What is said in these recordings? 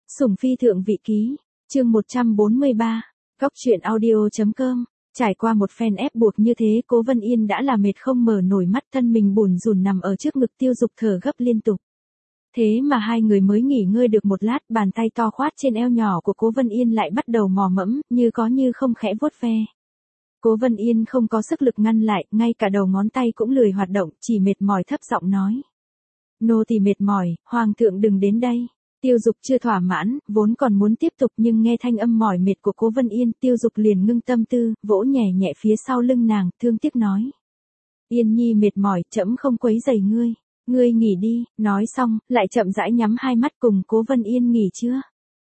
Sủng phi thượng vị ký, chương 143, góc truyện audio.com. Trải qua một phen ép buộc như thế, Cố Vân Yên đã là mệt không mở nổi mắt, thân mình bủn rủn nằm ở trước ngực Tiêu Dục thở gấp liên tục. Thế mà hai người mới nghỉ ngơi được một lát, bàn tay to khoát trên eo nhỏ của Cố Vân Yên lại bắt đầu mò mẫm, như có như không khẽ vuốt ve. Cố Vân Yên không có sức lực ngăn lại, ngay cả đầu ngón tay cũng lười hoạt động, chỉ mệt mỏi thấp giọng nói. Nô tỳ mệt mỏi, hoàng thượng đừng đến đây. Tiêu Dục chưa thỏa mãn, vốn còn muốn tiếp tục nhưng nghe thanh âm mỏi mệt của Cố Vân Yên, Tiêu Dục liền ngưng tâm tư, vỗ nhẹ nhẹ phía sau lưng nàng, thương tiếc nói. Yên nhi mệt mỏi, trẫm không quấy rầy ngươi. Ngươi nghỉ đi, nói xong, lại chậm rãi nhắm hai mắt cùng Cố Vân Yên nghỉ chưa.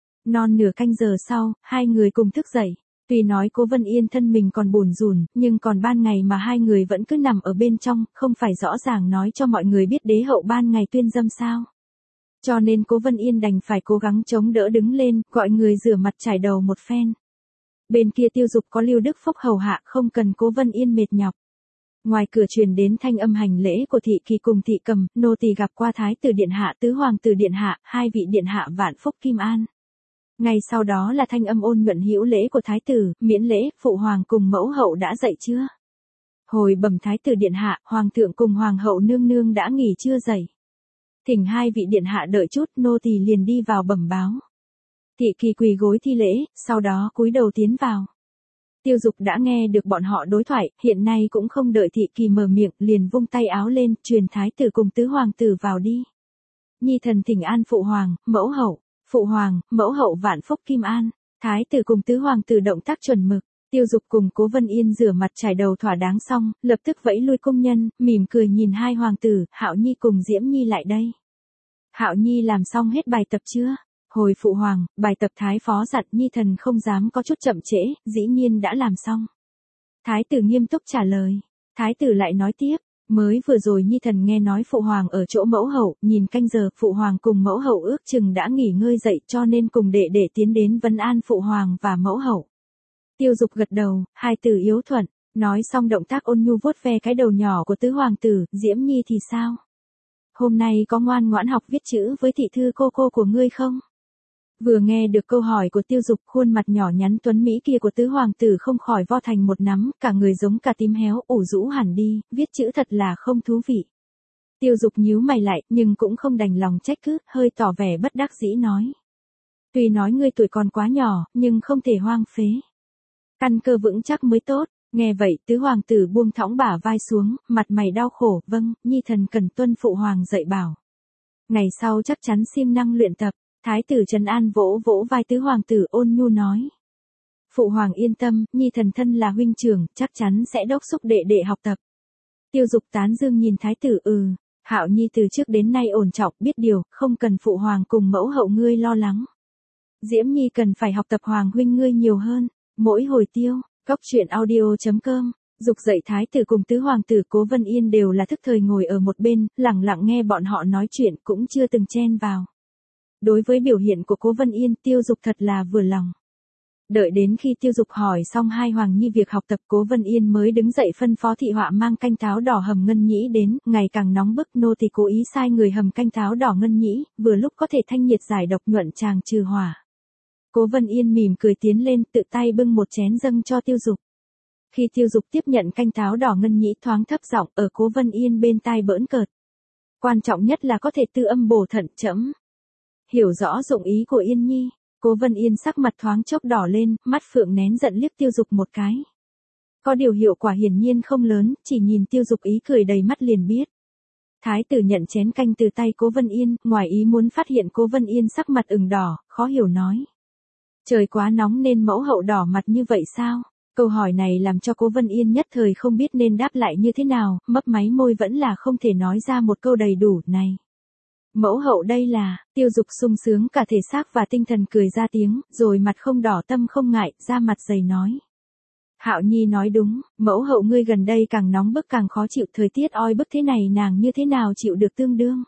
Non nửa canh giờ sau, hai người cùng thức dậy. Tuy nói Cố Vân Yên thân mình còn bủn rủn, nhưng còn ban ngày mà hai người vẫn cứ nằm ở bên trong, không phải rõ ràng nói cho mọi người biết đế hậu ban ngày tuyên dâm sao. Cho nên Cố Vân Yên đành phải cố gắng chống đỡ đứng lên, gọi người rửa mặt trải đầu một phen. Bên kia Tiêu Dục có Lưu Đức Phúc hầu hạ, không cần Cố Vân Yên mệt nhọc. Ngoài cửa truyền đến thanh âm hành lễ của thị kỳ cùng thị cầm, nô tỳ gặp qua thái tử điện hạ, tứ hoàng tử điện hạ, hai vị điện hạ vạn phúc kim an. Ngay sau đó là thanh âm ôn nhuận hữu lễ của thái tử, miễn lễ, phụ hoàng cùng mẫu hậu đã dậy chưa? Hồi bẩm thái tử điện hạ, hoàng thượng cùng hoàng hậu nương nương đã nghỉ chưa dậy? Thỉnh hai vị điện hạ đợi chút, nô tỳ liền đi vào bẩm báo. Thị kỳ quỳ gối thi lễ, sau đó cúi đầu tiến vào. Tiêu Dục đã nghe được bọn họ đối thoại, hiện nay cũng không đợi thị kỳ mở miệng, liền vung tay áo lên, truyền thái tử cùng tứ hoàng tử vào đi. Nhi thần thỉnh an phụ hoàng, mẫu hậu, phụ hoàng, mẫu hậu vạn phúc kim an. Thái tử cùng tứ hoàng tử động tác chuẩn mực. Tiêu Dục cùng Cố Vân Yên rửa mặt trải đầu thỏa đáng xong, lập tức vẫy lui công nhân, mỉm cười nhìn hai hoàng tử, Hạo Nhi cùng Diễm Nhi lại đây. Hạo Nhi làm xong hết bài tập chưa? Hồi phụ hoàng, bài tập thái phó dặn, nhi thần không dám có chút chậm trễ, dĩ nhiên đã làm xong. Thái tử nghiêm túc trả lời. Thái tử lại nói tiếp, mới vừa rồi nhi thần nghe nói phụ hoàng ở chỗ mẫu hậu, nhìn canh giờ, phụ hoàng cùng mẫu hậu ước chừng đã nghỉ ngơi dậy, cho nên cùng đệ để tiến đến vấn an phụ hoàng và mẫu hậu. Tiêu Dục gật đầu, hai từ yếu thuận, nói xong động tác ôn nhu vuốt ve cái đầu nhỏ của tứ hoàng tử, Diễm Nhi thì sao? Hôm nay có ngoan ngoãn học viết chữ với thị thư cô của ngươi không? Vừa nghe được câu hỏi của Tiêu Dục, khuôn mặt nhỏ nhắn tuấn mỹ kia của tứ hoàng tử không khỏi vo thành một nắm, cả người giống cả tím héo, ủ rũ hẳn đi, viết chữ thật là không thú vị. Tiêu Dục nhíu mày lại, nhưng cũng không đành lòng trách cứ, hơi tỏ vẻ bất đắc dĩ nói. Tuy nói ngươi tuổi còn quá nhỏ, nhưng không thể hoang phế. Căn cơ vững chắc mới tốt. Nghe vậy, tứ hoàng tử buông thõng bả vai xuống, mặt mày đau khổ, vâng, nhi thần cần tuân phụ hoàng dạy bảo. Ngày sau chắc chắn siêng năng luyện tập. Thái tử trấn an vỗ vỗ vai tứ hoàng tử, ôn nhu nói. Phụ hoàng yên tâm, nhi thần thân là huynh trưởng, chắc chắn sẽ đốc thúc đệ đệ học tập. Tiêu Dục tán dương nhìn thái tử, Hạo Nhi từ trước đến nay ổn trọng, biết điều, không cần phụ hoàng cùng mẫu hậu ngươi lo lắng. Diễm Nhi cần phải học tập hoàng huynh ngươi nhiều hơn. Mỗi hồi tiêu, góc truyện audio.com. Dục dậy thái tử cùng tứ hoàng tử Cố Vân Yên đều là thức thời ngồi ở một bên, lặng lặng nghe bọn họ nói chuyện, cũng chưa từng chen vào. Đối với biểu hiện của Cố Vân Yên, Tiêu Dục thật là vừa lòng. Đợi đến khi Tiêu Dục hỏi xong hai hoàng nhi việc học tập, Cố Vân Yên mới đứng dậy phân phó thị họa mang canh táo đỏ hầm ngân nhĩ đến, ngày càng nóng bức, nô thì cố ý sai người hầm canh táo đỏ ngân nhĩ, vừa lúc có thể thanh nhiệt giải độc nhuận tràng trừ hỏa. Cố Vân Yên mỉm cười tiến lên, tự tay bưng một chén dâng cho Tiêu Dục. Khi Tiêu Dục tiếp nhận canh táo đỏ ngân nhĩ, thoáng thấp giọng ở Cố Vân Yên bên tai bỡn cợt. Quan trọng nhất là có thể tư âm bổ thận, trẫm hiểu rõ dụng ý của Yên Nhi. Cố Vân Yên sắc mặt thoáng chốc đỏ lên, mắt phượng nén giận liếc Tiêu Dục một cái. Có điều hiệu quả hiển nhiên không lớn, chỉ nhìn Tiêu Dục ý cười đầy mắt liền biết. Thái tử nhận chén canh từ tay Cố Vân Yên, ngoài ý muốn phát hiện Cố Vân Yên sắc mặt ửng đỏ, khó hiểu nói. Trời quá nóng nên mẫu hậu đỏ mặt như vậy sao? Câu hỏi này làm cho Cố Vân Yên nhất thời không biết nên đáp lại như thế nào, mấp máy môi vẫn là không thể nói ra một câu đầy đủ, này. Mẫu hậu đây là, Tiêu Dục sung sướng cả thể xác và tinh thần cười ra tiếng, rồi mặt không đỏ tâm không ngại, ra mặt dày nói. Hạo Nhi nói đúng, mẫu hậu ngươi gần đây càng nóng bức càng khó chịu, thời tiết oi bức thế này nàng như thế nào chịu được tương đương.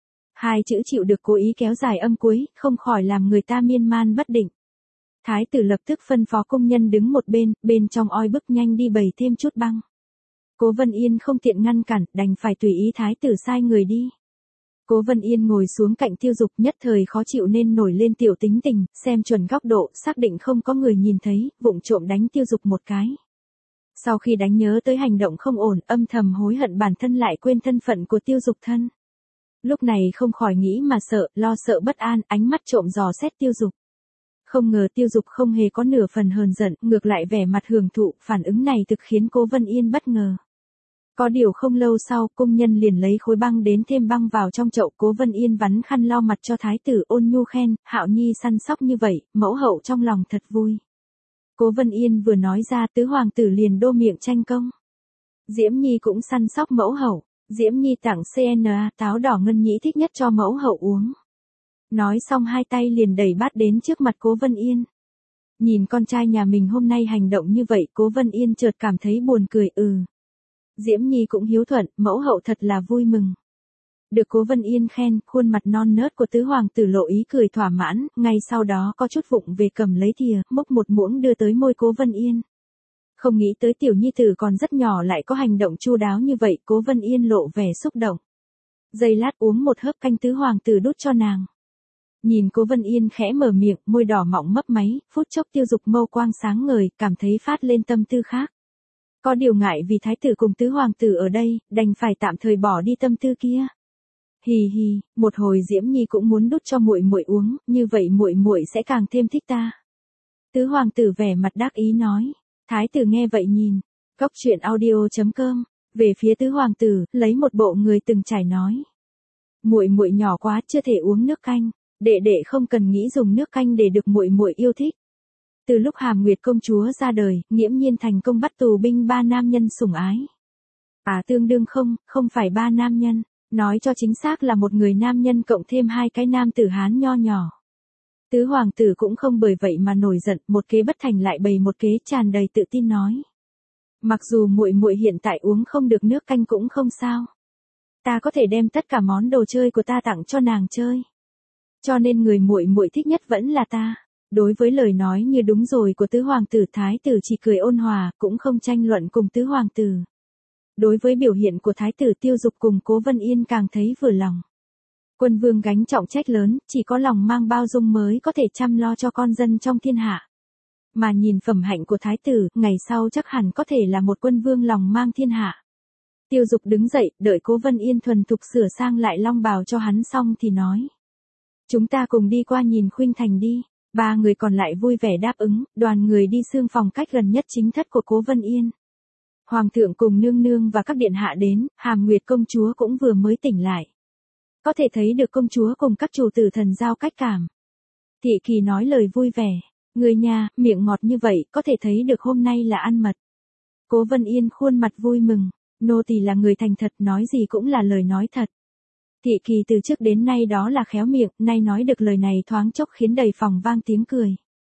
Hai chữ chịu được cố ý kéo dài âm cuối, không khỏi làm người ta miên man bất định. Thái tử lập tức phân phó công nhân đứng một bên trong oi bức nhanh đi bày thêm chút băng. Cố Vân Yên không tiện ngăn cản, đành phải tùy ý thái tử sai người đi. Cố Vân Yên ngồi xuống cạnh Tiêu Dục, nhất thời khó chịu nên nổi lên tiểu tính tình, xem chuẩn góc độ, xác định không có người nhìn thấy, vụng trộm đánh Tiêu Dục một cái. Sau khi đánh nhớ tới hành động không ổn, âm thầm hối hận bản thân lại quên thân phận của Tiêu Dục thân. Lúc này không khỏi nghĩ mà sợ, lo sợ bất an, ánh mắt trộm dò xét Tiêu Dục. Không ngờ Tiêu Dục không hề có nửa phần hờn giận, ngược lại vẻ mặt hưởng thụ, phản ứng này thực khiến Cố Vân Yên bất ngờ. Có điều không lâu sau, cung nhân liền lấy khối băng đến thêm băng vào trong chậu. Cố Vân Yên vắn khăn lau mặt cho thái tử, ôn nhu khen, Hạo Nhi săn sóc như vậy, mẫu hậu trong lòng thật vui. Cố Vân Yên vừa nói ra, tứ hoàng tử liền đô miệng tranh công. Diễm Nhi cũng săn sóc mẫu hậu, Diễm Nhi tặng CNA táo đỏ ngân nhĩ thích nhất cho mẫu hậu uống. Nói xong hai tay liền đẩy bát đến trước mặt Cố Vân Yên. Nhìn con trai nhà mình hôm nay hành động như vậy, Cố Vân Yên chợt cảm thấy buồn cười. Diễm Nhi cũng hiếu thuận, mẫu hậu thật là vui mừng. Được Cố Vân Yên khen, khuôn mặt non nớt của tứ hoàng tử lộ ý cười thỏa mãn, ngay sau đó có chút vụng về cầm lấy thìa, múc một muỗng đưa tới môi Cố Vân Yên. Không nghĩ tới tiểu nhi tử còn rất nhỏ lại có hành động chu đáo như vậy, Cố Vân Yên lộ vẻ xúc động. Giây lát uống một hớp canh tứ hoàng tử đút cho nàng. Nhìn Cố Vân Yên khẽ mở miệng, môi đỏ mọng mấp máy, phút chốc Tiêu Dục mâu quang sáng ngời, cảm thấy phát lên tâm tư khác. Có điều ngại vì thái tử cùng tứ hoàng tử ở đây, đành phải tạm thời bỏ đi tâm tư kia. Hì hì, một hồi Diễm Nhi cũng muốn đút cho muội muội uống, như vậy muội muội sẽ càng thêm thích ta. Tứ hoàng tử vẻ mặt đắc ý nói. Thái tử nghe vậy nhìn. Góc truyện audio.com. Về phía tứ hoàng tử, lấy một bộ người từng trải nói. Muội muội nhỏ quá, chưa thể uống nước canh. Đệ đệ không cần nghĩ dùng nước canh để được muội muội yêu thích. Từ lúc Hàm Nguyệt công chúa ra đời, nghiễm nhiên thành công bắt tù binh 3 nam nhân sủng ái. Tương đương không phải 3 nam nhân, nói cho chính xác là một người nam nhân cộng thêm 2 cái nam tử Hán nho nhỏ. Tứ hoàng tử cũng không bởi vậy mà nổi giận, một kế bất thành lại bày một kế, tràn đầy tự tin nói. Mặc dù muội muội hiện tại uống không được nước canh cũng không sao. Ta có thể đem tất cả món đồ chơi của ta tặng cho nàng chơi. Cho nên người muội muội thích nhất vẫn là ta. Đối với lời nói như đúng rồi của tứ hoàng tử, thái tử chỉ cười ôn hòa, cũng không tranh luận cùng tứ hoàng tử. Đối với biểu hiện của thái tử, Tiêu Dục cùng Cố Vân Yên càng thấy vừa lòng. Quân vương gánh trọng trách lớn, chỉ có lòng mang bao dung mới có thể chăm lo cho con dân trong thiên hạ. Mà nhìn phẩm hạnh của thái tử, ngày sau chắc hẳn có thể là một quân vương lòng mang thiên hạ. Tiêu Dục đứng dậy, đợi Cố Vân Yên thuần thục sửa sang lại long bào cho hắn xong thì nói. Chúng ta cùng đi qua nhìn Khuynh Thành đi. 3 người còn lại vui vẻ đáp ứng, đoàn người đi xương phòng cách gần nhất chính thất của Cố Vân Yên. Hoàng thượng cùng nương nương và các điện hạ đến, Hàm Nguyệt công chúa cũng vừa mới tỉnh lại. Có thể thấy được công chúa cùng các chủ tử thần giao cách cảm. Thị Kỳ nói lời vui vẻ, người nhà, miệng ngọt như vậy, có thể thấy được hôm nay là ăn mật. Cố Vân Yên khuôn mặt vui mừng, nô tỳ là người thành thật, nói gì cũng là lời nói thật. Thị Kỳ từ trước đến nay đó là khéo miệng, nay nói được lời này thoáng chốc khiến đầy phòng vang tiếng cười.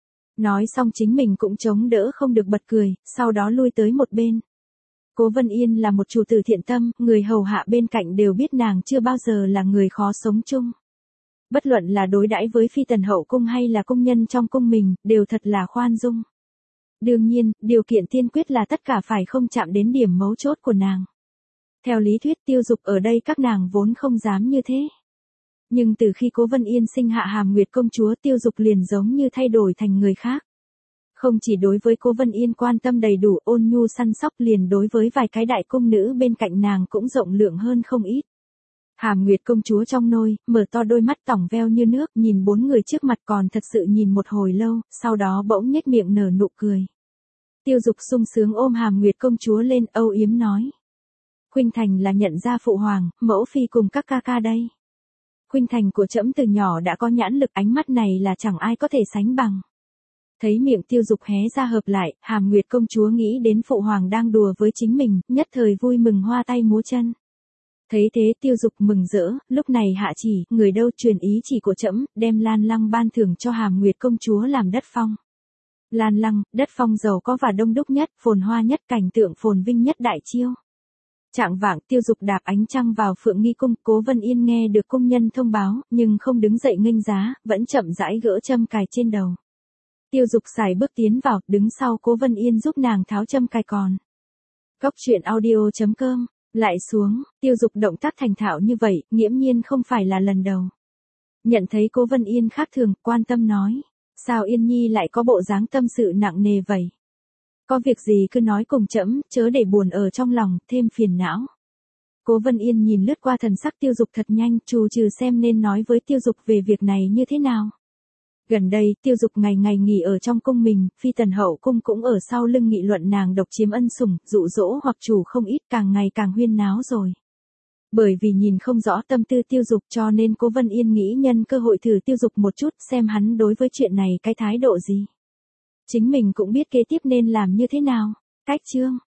Nói xong chính mình cũng chống đỡ không được bật cười, sau đó lui tới một bên. Cố Vân Yên là một chủ tử thiện tâm, người hầu hạ bên cạnh đều biết nàng chưa bao giờ là người khó sống chung. Bất luận là đối đãi với phi tần hậu cung hay là công nhân trong cung mình, đều thật là khoan dung. Đương nhiên, điều kiện tiên quyết là tất cả phải không chạm đến điểm mấu chốt của nàng. Theo lý thuyết Tiêu Dục ở đây các nàng vốn không dám như thế. Nhưng từ khi Cố Vân Yên sinh hạ Hàm Nguyệt công chúa, Tiêu Dục liền giống như thay đổi thành người khác. Không chỉ đối với Cố Vân Yên quan tâm đầy đủ, ôn nhu săn sóc, liền đối với vài cái đại cung nữ bên cạnh nàng cũng rộng lượng hơn không ít. Hàm Nguyệt công chúa trong nôi, mở to đôi mắt tỏng veo như nước, nhìn 4 người trước mặt còn thật sự nhìn một hồi lâu, sau đó bỗng nhếch miệng nở nụ cười. Tiêu Dục sung sướng ôm Hàm Nguyệt công chúa lên, âu yếm nói. Khuynh Thành là nhận ra phụ hoàng, mẫu phi cùng các ca ca đây. Khuynh Thành của trẫm từ nhỏ đã có nhãn lực, ánh mắt này là chẳng ai có thể sánh bằng. Thấy miệng Tiêu Dục hé ra hợp lại, Hàm Nguyệt công chúa nghĩ đến phụ hoàng đang đùa với chính mình, nhất thời vui mừng hoa tay múa chân. Thấy thế Tiêu Dục mừng rỡ, lúc này hạ chỉ, người đâu truyền ý chỉ của trẫm, đem Lan Lăng ban thưởng cho Hàm Nguyệt công chúa làm đất phong. Lan Lăng, đất phong giàu có và đông đúc nhất, phồn hoa nhất, cảnh tượng phồn vinh nhất Đại Chiêu. Trạng vạng Tiêu Dục đạp ánh trăng vào Phượng Nghi cung, Cố Vân Yên nghe được cung nhân thông báo, nhưng không đứng dậy nghênh giá, vẫn chậm rãi gỡ châm cài trên đầu. Tiêu Dục xài bước tiến vào, đứng sau Cố Vân Yên giúp nàng tháo châm cài còn. Góc truyện audio.com Lại xuống, Tiêu Dục động tác thành thạo như vậy, nghiễm nhiên không phải là lần đầu. Nhận thấy Cố Vân Yên khác thường, quan tâm nói. Sao Yên Nhi lại có bộ dáng tâm sự nặng nề vậy? Có việc gì cứ nói cùng trẫm, chớ để buồn ở trong lòng, thêm phiền não. Cố Vân Yên nhìn lướt qua thần sắc Tiêu Dục thật nhanh, trù trừ xem nên nói với Tiêu Dục về việc này như thế nào. Gần đây, Tiêu Dục ngày ngày nghỉ ở trong cung mình, phi tần hậu cung cũng ở sau lưng nghị luận nàng độc chiếm ân sủng, dụ dỗ hoặc chủ không ít, càng ngày càng huyên náo rồi. Bởi vì nhìn không rõ tâm tư Tiêu Dục cho nên Cố Vân Yên nghĩ nhân cơ hội thử Tiêu Dục một chút xem hắn đối với chuyện này cái thái độ gì. Chính mình cũng biết kế tiếp nên làm như thế nào. Cách chương